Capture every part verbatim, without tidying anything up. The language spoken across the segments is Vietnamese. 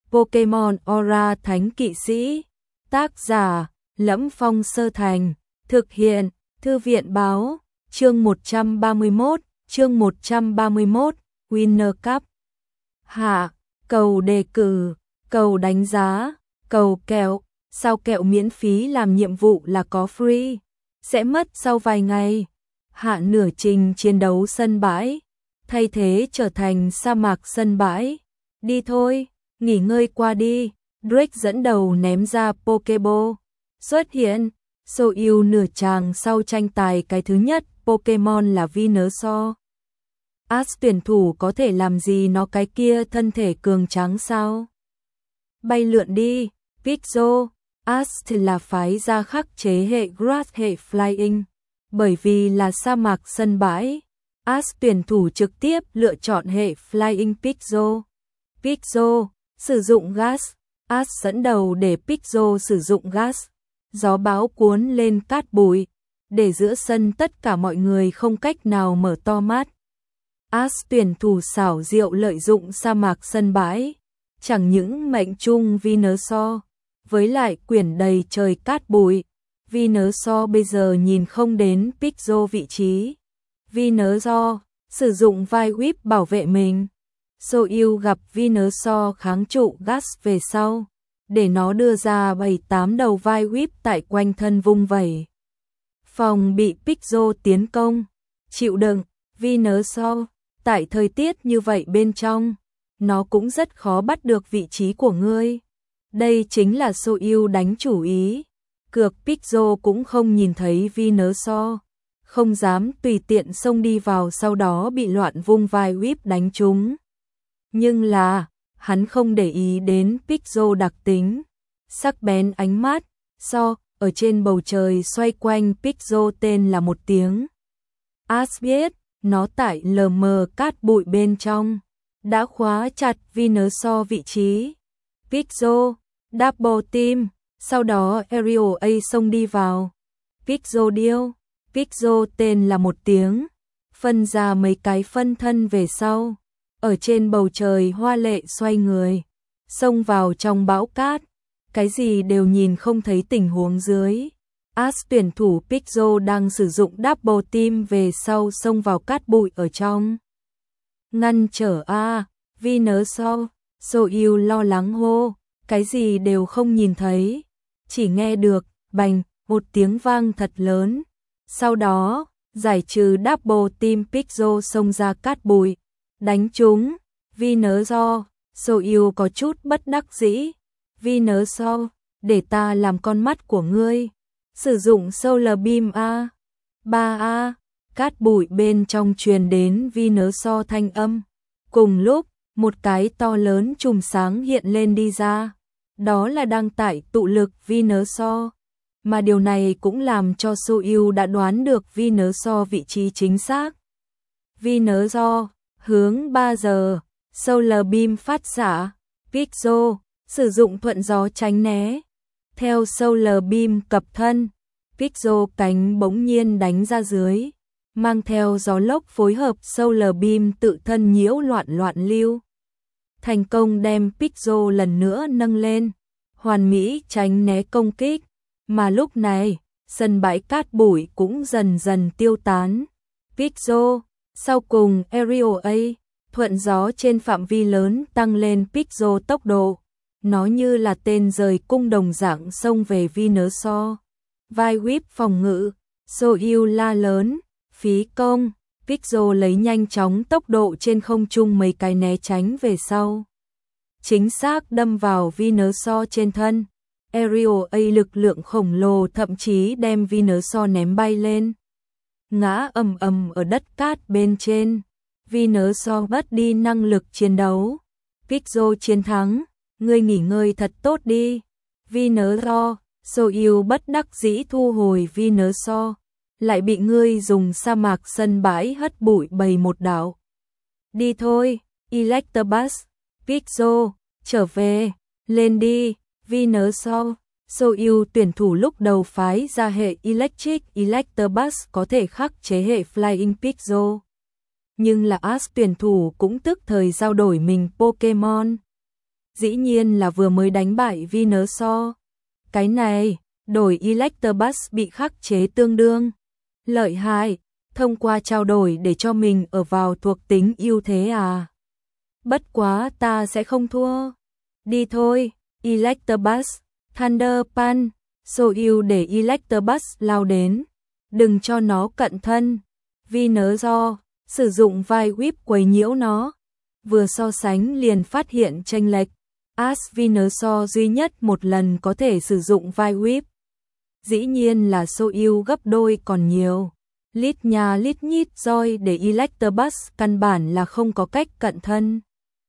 Pokemon Aura Thánh Kỵ Sĩ. Tác giả: Lẫm Phong Sơ Thành. Thực hiện: Thư viện báo. Chương một trăm ba mươi mốt, chương một trăm ba mươi mốt, Winner Cup. Hạ, cầu đề cử, cầu đánh giá, cầu kẹo, sao kẹo miễn phí làm nhiệm vụ là có free, sẽ mất sau vài ngày. Hạ nửa trình chiến đấu sân bãi, thay thế trở thành sa mạc sân bãi. Đi thôi, nghỉ ngơi qua đi. Drake dẫn đầu ném ra Pokeball. Xuất hiện, Soil nửa chàng sau tranh tài cái thứ nhất Pokemon là Venusaur. Ash tuyển thủ có thể làm gì nó cái kia thân thể cường tráng sao? Bay lượn đi, Pixel. Ash thì là phái ra khắc chế hệ Grass hệ Flying. Bởi vì là sa mạc sân bãi, Ash tuyển thủ trực tiếp lựa chọn hệ Flying Pixel. Pixel, sử dụng gas. Ash dẫn đầu để Pixel sử dụng gas. Gió bão cuốn lên cát bụi, để giữa sân tất cả mọi người không cách nào mở to mắt. Ash tuyển thủ xảo diệu lợi dụng sa mạc sân bãi, chẳng những mệnh trung Venusaur, với lại quyển đầy trời cát bụi. Venusaur bây giờ nhìn không đến Pixel vị trí. Venusaur sử dụng vai whip bảo vệ mình. Soil gặp Venusaur kháng trụ gas về sau, để nó đưa ra bảy tám đầu vai whip tại quanh thân vung vẩy. Phòng bị Pixel tiến công, chịu đựng. Venusaur, tại thời tiết như vậy bên trong, nó cũng rất khó bắt được vị trí của ngươi. Đây chính là Soil đánh chủ ý. Cược Pixel cũng không nhìn thấy Venusaur, không dám tùy tiện xông đi vào, sau đó bị loạn vung vai whip đánh trúng. Nhưng là, hắn không để ý đến Pixel đặc tính, sắc bén ánh mắt, so, ở trên bầu trời xoay quanh Pixel tên là một tiếng. Ash biết, nó tại lờ mờ cát bụi bên trong, đã khóa chặt Venusaur vị trí. Pixel, double team, sau đó Aerial A xông đi vào. Pixel điêu, Pixel tên là một tiếng, phân ra mấy cái phân thân về sau. Ở trên bầu trời hoa lệ xoay người, xông vào trong bão cát, cái gì đều nhìn không thấy tình huống dưới. Ash tuyển thủ Pixel đang sử dụng double team về sau xông vào cát bụi ở trong. Ngăn trở a, Venusaur. Soil lo lắng hô, cái gì đều không nhìn thấy, chỉ nghe được bành một tiếng vang thật lớn. Sau đó, giải trừ double team, Pixel xông ra cát bụi, đánh trúng Venusaur. Soil có chút bất đắc dĩ. Venusaur, để ta làm con mắt của ngươi. Sử dụng Solar Beam a. ba a, cát bụi bên trong truyền đến Venusaur thanh âm. Cùng lúc, một cái to lớn chùm sáng hiện lên đi ra. Đó là đang tải tụ lực Venusaur. Mà điều này cũng làm cho Soil đã đoán được Venusaur vị trí chính xác. Venusaur, hướng ba giờ, Solar Beam phát xạ. Pixel, sử dụng thuận gió tránh né. Theo Solar Beam cập thân, Pixel cánh bỗng nhiên đánh ra dưới, mang theo gió lốc phối hợp Solar Beam tự thân nhiễu loạn loạn lưu. Thành công đem Pixel lần nữa nâng lên, hoàn mỹ tránh né công kích. Mà lúc này, sân bãi cát bụi cũng dần dần tiêu tán. Pixel, sau cùng Aerial A, thuận gió trên phạm vi lớn tăng lên Pixel tốc độ. Nó như là tên rời cung đồng dạng xông về Venusaur. Vai whip phòng ngự, Soil la lớn, phí công. Pixel lấy nhanh chóng tốc độ trên không trung mấy cái né tránh về sau, chính xác đâm vào Venusaur trên thân. Aerial A lực lượng khổng lồ thậm chí đem Venusaur ném bay lên, ngã ầm ầm ở đất cát bên trên. Venusaur mất đi năng lực chiến đấu. Pixel chiến thắng, ngươi nghỉ ngơi thật tốt đi. Venusaur. Soil bất đắc dĩ thu hồi Venusaur, lại bị ngươi dùng sa mạc sân bãi hất bụi bầy một đảo. Đi thôi, Electabuzz. Pixel, trở về, lên đi. Venusaur. Soil tuyển thủ lúc đầu phái ra hệ Electric Electabuzz có thể khắc chế hệ Flying Pixel. Nhưng là Ash tuyển thủ cũng tức thời giao đổi mình Pokemon. dĩ nhiên là vừa mới đánh bại Venusaur. Cái này, đổi Electabuzz bị khắc chế tương đương. Lợi hại, thông qua trao đổi để cho mình ở vào thuộc tính ưu thế à. Bất quá ta sẽ không thua. Đi thôi, Electabuzz, Thunder Punch, Soil để Electabuzz lao đến. Đừng cho nó cận thân. Venusaur, sử dụng vai whip quấy nhiễu nó. Vừa so sánh liền phát hiện chênh lệch. As Venusaur duy nhất một lần có thể sử dụng vai whip. Dĩ nhiên là Soil gấp đôi còn nhiều. Lít nhà lít nhít roi để Electabuzz căn bản là không có cách cận thân.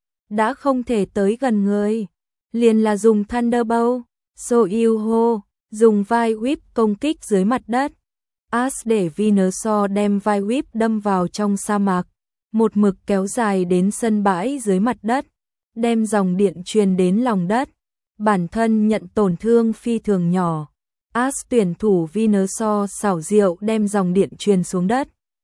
Đã không thể tới gần người. Liền là dùng Thunderbolt. Soil hô, dùng vai whip công kích dưới mặt đất. As để Venusaur đem vai whip đâm vào trong sa mạc. Một mực kéo dài đến sân bãi dưới mặt đất. Đem dòng điện truyền đến lòng đất. Bản thân nhận tổn thương phi thường nhỏ. As tuyển thủ Venusaur xảo diệu đem dòng điện truyền xuống đất.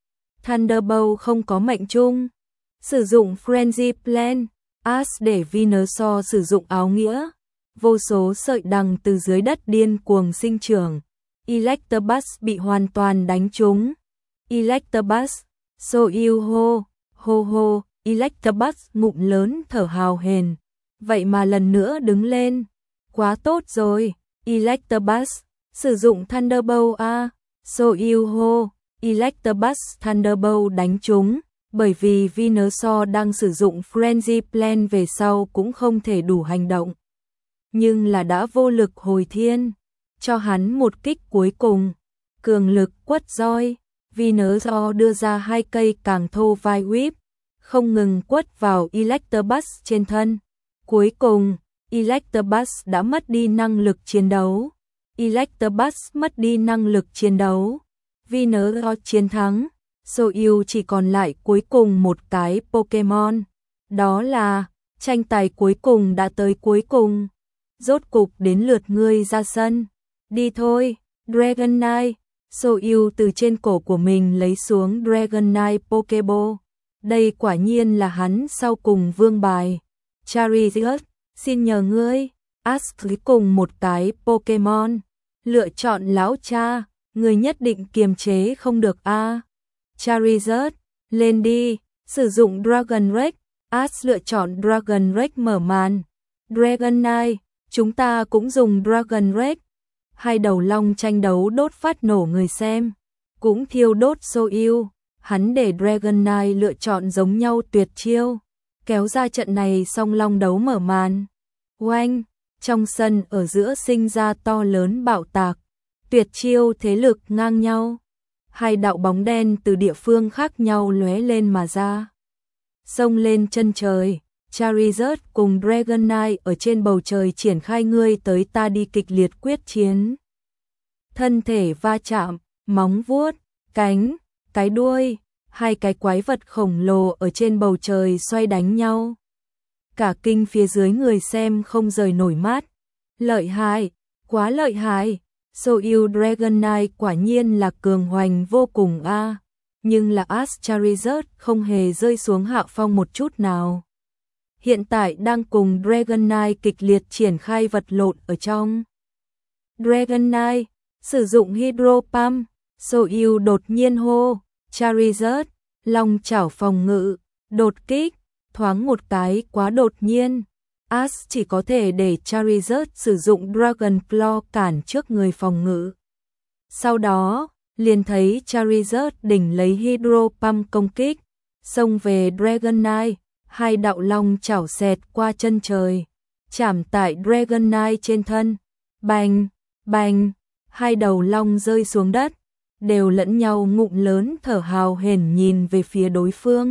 Thunderbolt không có mệnh chung. Sử dụng Frenzy Plan. As để Venusaur sử dụng áo nghĩa. Vô số sợi đằng từ dưới đất điên cuồng sinh trưởng. Electabuzz bị hoàn toàn đánh trúng. Electabuzz, Soil hô, hô hô, Electabuzz ngụm lớn thở hào hển. Vậy mà lần nữa đứng lên. Quá tốt rồi, Electabuzz, sử dụng Thunderbolt a. Soil hô, Electabuzz Thunderbolt đánh trúng. Bởi vì Venusaur đang sử dụng Frenzy Plan về sau cũng không thể đủ hành động. Nhưng là đã vô lực hồi thiên. Cho hắn một kích cuối cùng. Cường lực quất roi. Venusaur đưa ra hai cây càng thô vai whip. Không ngừng quất vào Electabuzz trên thân. Cuối cùng, Electabuzz đã mất đi năng lực chiến đấu. Electabuzz mất đi năng lực chiến đấu. Venusaur chiến thắng. Soil chỉ còn lại cuối cùng một cái Pokemon. Đó là, tranh tài cuối cùng đã tới cuối cùng. Rốt cục đến lượt ngươi ra sân. Đi thôi, Dragonite. Soil từ trên cổ của mình lấy xuống Dragonite Pokeball. Đây quả nhiên là hắn sau cùng vương bài. Charizard, xin nhờ ngươi. As cuối cùng một cái Pokemon. Lựa chọn lão cha, người nhất định kiềm chế không được a. À. Charizard, lên đi, sử dụng Dragon Rage. As lựa chọn Dragon Rage mở màn. Dragonite, chúng ta cũng dùng Dragon Rage. Hai đầu long tranh đấu đốt phát nổ người xem. Cũng thiêu đốt Soil. Hắn để Dragonite lựa chọn giống nhau tuyệt chiêu. Kéo ra trận này song long đấu mở màn. Oanh, trong sân ở giữa sinh ra to lớn bạo tạc. Tuyệt chiêu thế lực ngang nhau. Hai đạo bóng đen từ địa phương khác nhau lóe lên mà ra. Xông lên chân trời. Charizard cùng Dragonite ở trên bầu trời triển khai ngươi tới ta đi kịch liệt quyết chiến. Thân thể va chạm, móng vuốt, cánh, cái đuôi, hai cái quái vật khổng lồ ở trên bầu trời xoay đánh nhau. Cả kinh phía dưới người xem không rời nổi mắt. Lợi hại, quá lợi hại. Soil Dragonite quả nhiên là cường hoành vô cùng a. À. Nhưng là As Charizard không hề rơi xuống hạ phong một chút nào. Hiện tại đang cùng Dragonite kịch liệt triển khai vật lộn ở trong. Dragonite, sử dụng Hydro Pump. Soil đột nhiên hô. Charizard, long chảo phòng ngự, đột kích, thoáng một cái quá đột nhiên. As chỉ có thể để Charizard sử dụng Dragon Claw cản trước người phòng ngự. Sau đó, liền thấy Charizard đỉnh lấy Hydro Pump công kích, xông về Dragonite, hai đạo long chảo xẹt qua chân trời, chạm tại Dragonite trên thân. Bành, bành, hai đầu long rơi xuống đất, đều lẫn nhau ngụm lớn thở hào hển nhìn về phía đối phương.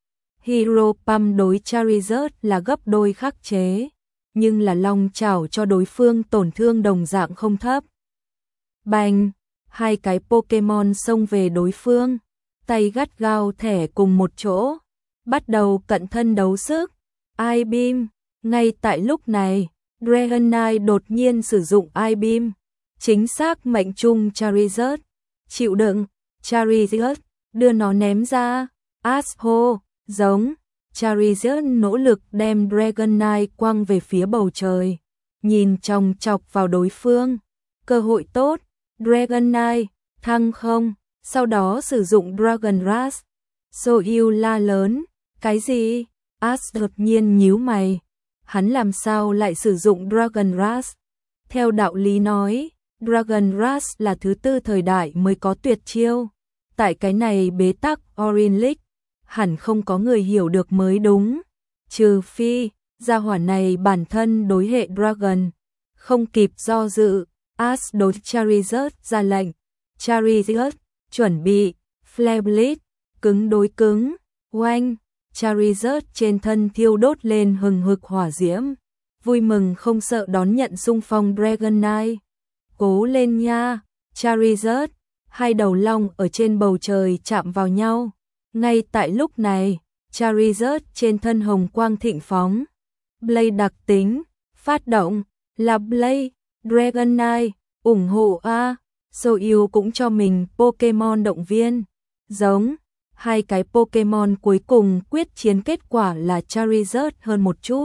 Hydro Pump đối Charizard là gấp đôi khắc chế, nhưng là long chảo cho đối phương tổn thương đồng dạng không thấp. Bành, hai cái Pokemon xông về đối phương, tay gắt gao thẻ cùng một chỗ, bắt đầu cận thân đấu sức. I-Beam, ngay tại lúc này, Dragonite đột nhiên sử dụng I-Beam, chính xác mệnh trung Charizard. Chịu đựng, Charizard, đưa nó ném ra. As hô, giống, Charizard nỗ lực đem Dragonite quăng về phía bầu trời, nhìn chòng chọc vào đối phương. Cơ hội tốt, Dragonite, thăng không, sau đó sử dụng Dragon Rush. Soyu la lớn, cái gì? Ash đột nhiên nhíu mày. Hắn làm sao lại sử dụng Dragon Rush? Theo đạo lý nói, Dragon Rush là thứ tư thời đại mới có tuyệt chiêu. Tại cái này bế tắc Orange League, hẳn không có người hiểu được mới đúng. Trừ phi, gia hỏa này bản thân đối hệ Dragon. Không kịp do dự, Ash đối Charizard ra lệnh. Charizard, chuẩn bị, Flare Blitz, cứng đối cứng, oanh. Charizard trên thân thiêu đốt lên hừng hực hỏa diễm. Vui mừng không sợ đón nhận xung phong Dragonite. Cố lên nha, Charizard. Hai đầu long ở trên bầu trời chạm vào nhau. Ngay tại lúc này, Charizard trên thân hồng quang thịnh phóng. Blade đặc tính, phát động, là Blade, Dragonite, ủng hộ A. Soyu cũng cho mình Pokemon động viên. Giống, hai cái Pokemon cuối cùng quyết chiến kết quả là Charizard hơn một chút.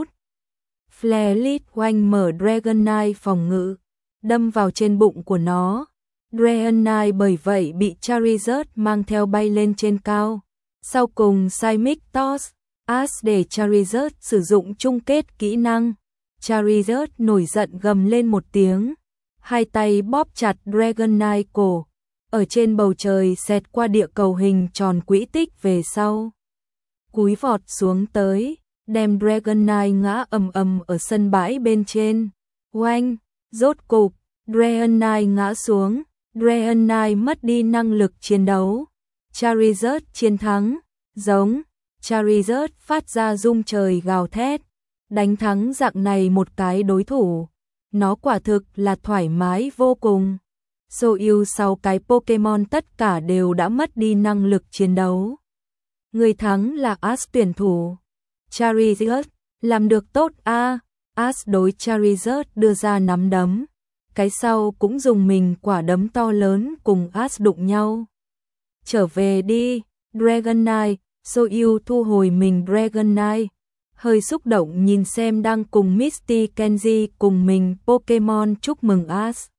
Flare Blitz oanh mở Dragonite phòng ngự, đâm vào trên bụng của nó. Dragonite bởi vậy bị Charizard mang theo bay lên trên cao. Sau cùng Seismic Toss, Ash để Charizard sử dụng chung kết kỹ năng. Charizard nổi giận gầm lên một tiếng, hai tay bóp chặt Dragonite cổ, ở trên bầu trời xẹt qua địa cầu hình tròn quỹ tích về sau. Cúi vọt xuống tới, đem Dragonite ngã ầm ầm ở sân bãi bên trên. Oanh, rốt cục, Dragonite ngã xuống, Dragonite mất đi năng lực chiến đấu. Charizard chiến thắng, giống, Charizard phát ra rung trời gào thét, đánh thắng dạng này một cái đối thủ. Nó quả thực là thoải mái vô cùng. Soyu sau cái Pokemon tất cả đều đã mất đi năng lực chiến đấu. Người thắng là Ash tuyển thủ. Charizard, làm được tốt a. À. Ash đối Charizard đưa ra nắm đấm. Cái sau cũng dùng mình quả đấm to lớn cùng Ash đụng nhau. Trở về đi, Dragonite. Soyu thu hồi mình Dragonite, hơi xúc động nhìn xem đang cùng Misty Kenji cùng mình Pokemon chúc mừng Ash.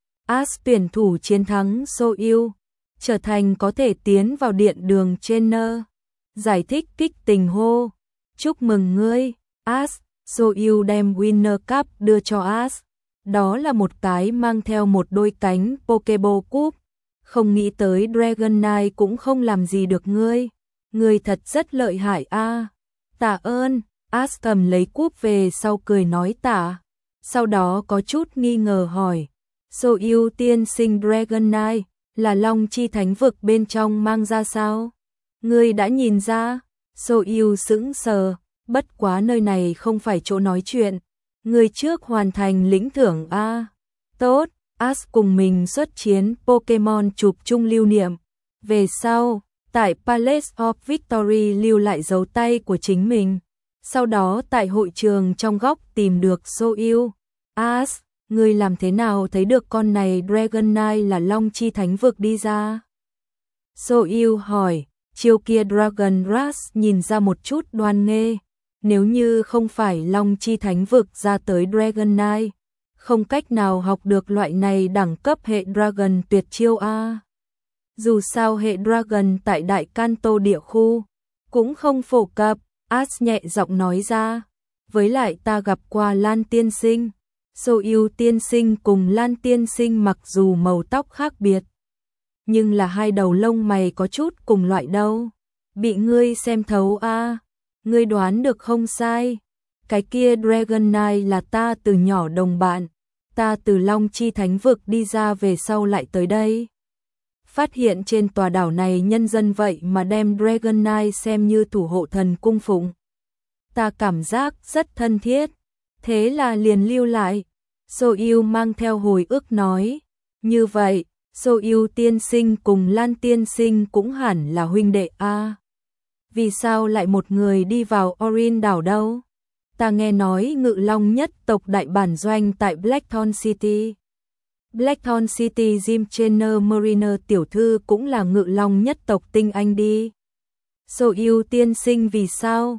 Ash tuyển thủ chiến thắng Soyu, trở thành có thể tiến vào điện đường trainer. Giải thích kích tình hô, chúc mừng ngươi, Ash. Soyu đem Winner Cup đưa cho Ash. Đó là một cái mang theo một đôi cánh Pokeball Cup. Không nghĩ tới Dragonite cũng không làm gì được ngươi. Ngươi thật rất lợi hại a. À. Tạ ơn. Ash cầm lấy cúp về sau cười nói tạ. Sau đó có chút nghi ngờ hỏi. Soyu tiên sinh Dragonite là Long Chi Thánh Vực bên trong mang ra sao? Ngươi đã nhìn ra? Soyu sững sờ. Bất quá nơi này không phải chỗ nói chuyện. Ngươi trước hoàn thành lĩnh thưởng a. À. Tốt. Ash cùng mình xuất chiến Pokemon chụp chung lưu niệm. Về sau, tại Palace of Victory lưu lại dấu tay của chính mình. Sau đó tại hội trường trong góc tìm được Soyu. Ash, ngươi làm thế nào thấy được con này Dragonite là Long Chi Thánh Vực đi ra? Soyu hỏi, chiêu kia Dragon Rush nhìn ra một chút đoan nghê. Nếu như không phải Long Chi Thánh Vực ra tới Dragonite, không cách nào học được loại này đẳng cấp hệ Dragon tuyệt chiêu a. Dù sao hệ Dragon tại Đại Kanto địa khu cũng không phổ cập, Ash nhẹ giọng nói ra. Với lại ta gặp qua Lan tiên sinh. Soyu tiên sinh cùng Lan tiên sinh mặc dù màu tóc khác biệt, nhưng là hai đầu lông mày có chút cùng loại đâu. Bị ngươi xem thấu a. À. Ngươi đoán được không sai. Cái kia Dragonite là ta từ nhỏ đồng bạn. Ta từ Long Chi Thánh Vực đi ra về sau lại tới đây. Phát hiện trên tòa đảo này nhân dân vậy mà đem Dragonite xem như thủ hộ thần cung phụng. Ta cảm giác rất thân thiết. Thế là liền lưu lại. Soyu mang theo hồi ức nói. Như vậy, Soyu tiên sinh cùng Lan tiên sinh cũng hẳn là huynh đệ a. À. Vì sao lại một người đi vào Orin đảo đâu? Ta nghe nói Ngự Long nhất tộc đại bản doanh tại Blackthorn City. Blackthorn City Gym Trainer Mariner tiểu thư cũng là Ngự Long nhất tộc tinh anh đi. Soyu tiên sinh vì sao?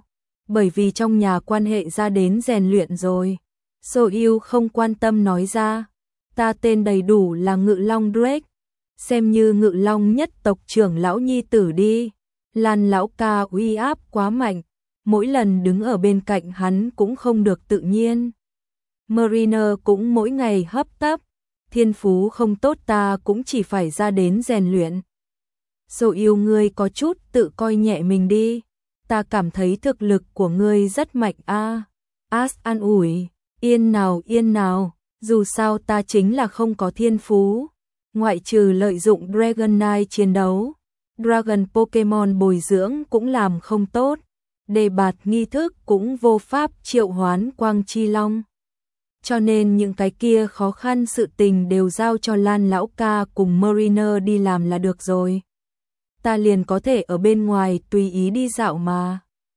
bởi vì trong nhà quan hệ ra đến rèn luyện rồi. Soil không quan tâm nói ra, ta tên đầy đủ là Ngự Long Drake, xem như Ngự Long nhất tộc trưởng lão nhi tử đi. Lan lão ca uy áp quá mạnh, mỗi lần đứng ở bên cạnh hắn cũng không được tự nhiên. Mariner cũng mỗi ngày hấp tấp, thiên phú không tốt ta cũng chỉ phải ra đến rèn luyện. Soil ngươi có chút tự coi nhẹ mình đi, ta cảm thấy thực lực của ngươi rất mạnh a. À. As an ủi, yên nào yên nào, dù sao ta chính là không có thiên phú, ngoại trừ lợi dụng Dragonite chiến đấu, Dragon Pokemon bồi dưỡng cũng làm không tốt, đề bạt nghi thức cũng vô pháp triệu hoán Quang Chi Long. Cho nên những cái kia khó khăn sự tình đều giao cho Lan lão ca cùng Mariner đi làm là được rồi. Ta liền có thể ở bên ngoài tùy ý đi dạo mà.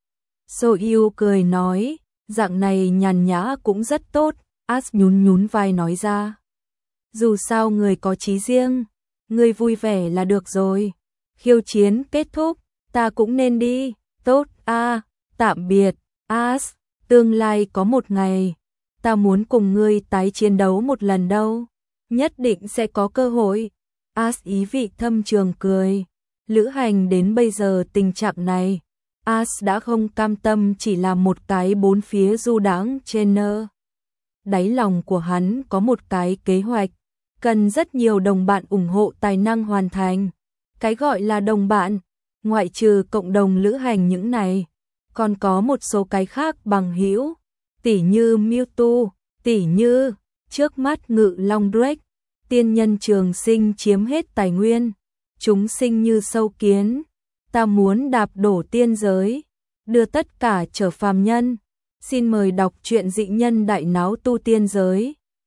Soil cười nói, dạng này nhàn nhã cũng rất tốt, As nhún nhún vai nói ra. Dù sao người có chí riêng, người vui vẻ là được rồi. Khiêu chiến kết thúc, ta cũng nên đi, tốt a, à, tạm biệt, As, tương lai có một ngày, ta muốn cùng ngươi tái chiến đấu một lần đâu, nhất định sẽ có cơ hội. As ý vị thâm trường cười, lữ hành đến bây giờ tình trạng này, As đã không cam tâm chỉ là một cái bốn phía du đãng trainer. Đáy lòng của hắn có một cái kế hoạch, cần rất nhiều đồng bạn ủng hộ tài năng hoàn thành. Cái gọi là đồng bạn, ngoại trừ cộng đồng lữ hành những này, còn có một số cái khác bằng hữu, tỉ như Mewtwo, tỉ như trước mắt Ngự Long Drake, tiên nhân trường sinh chiếm hết tài nguyên, chúng sinh như sâu kiến, ta muốn đạp đổ tiên giới, đưa tất cả trở phàm nhân. Xin mời đọc truyện Dị Nhân Đại Náo Tu Tiên Giới.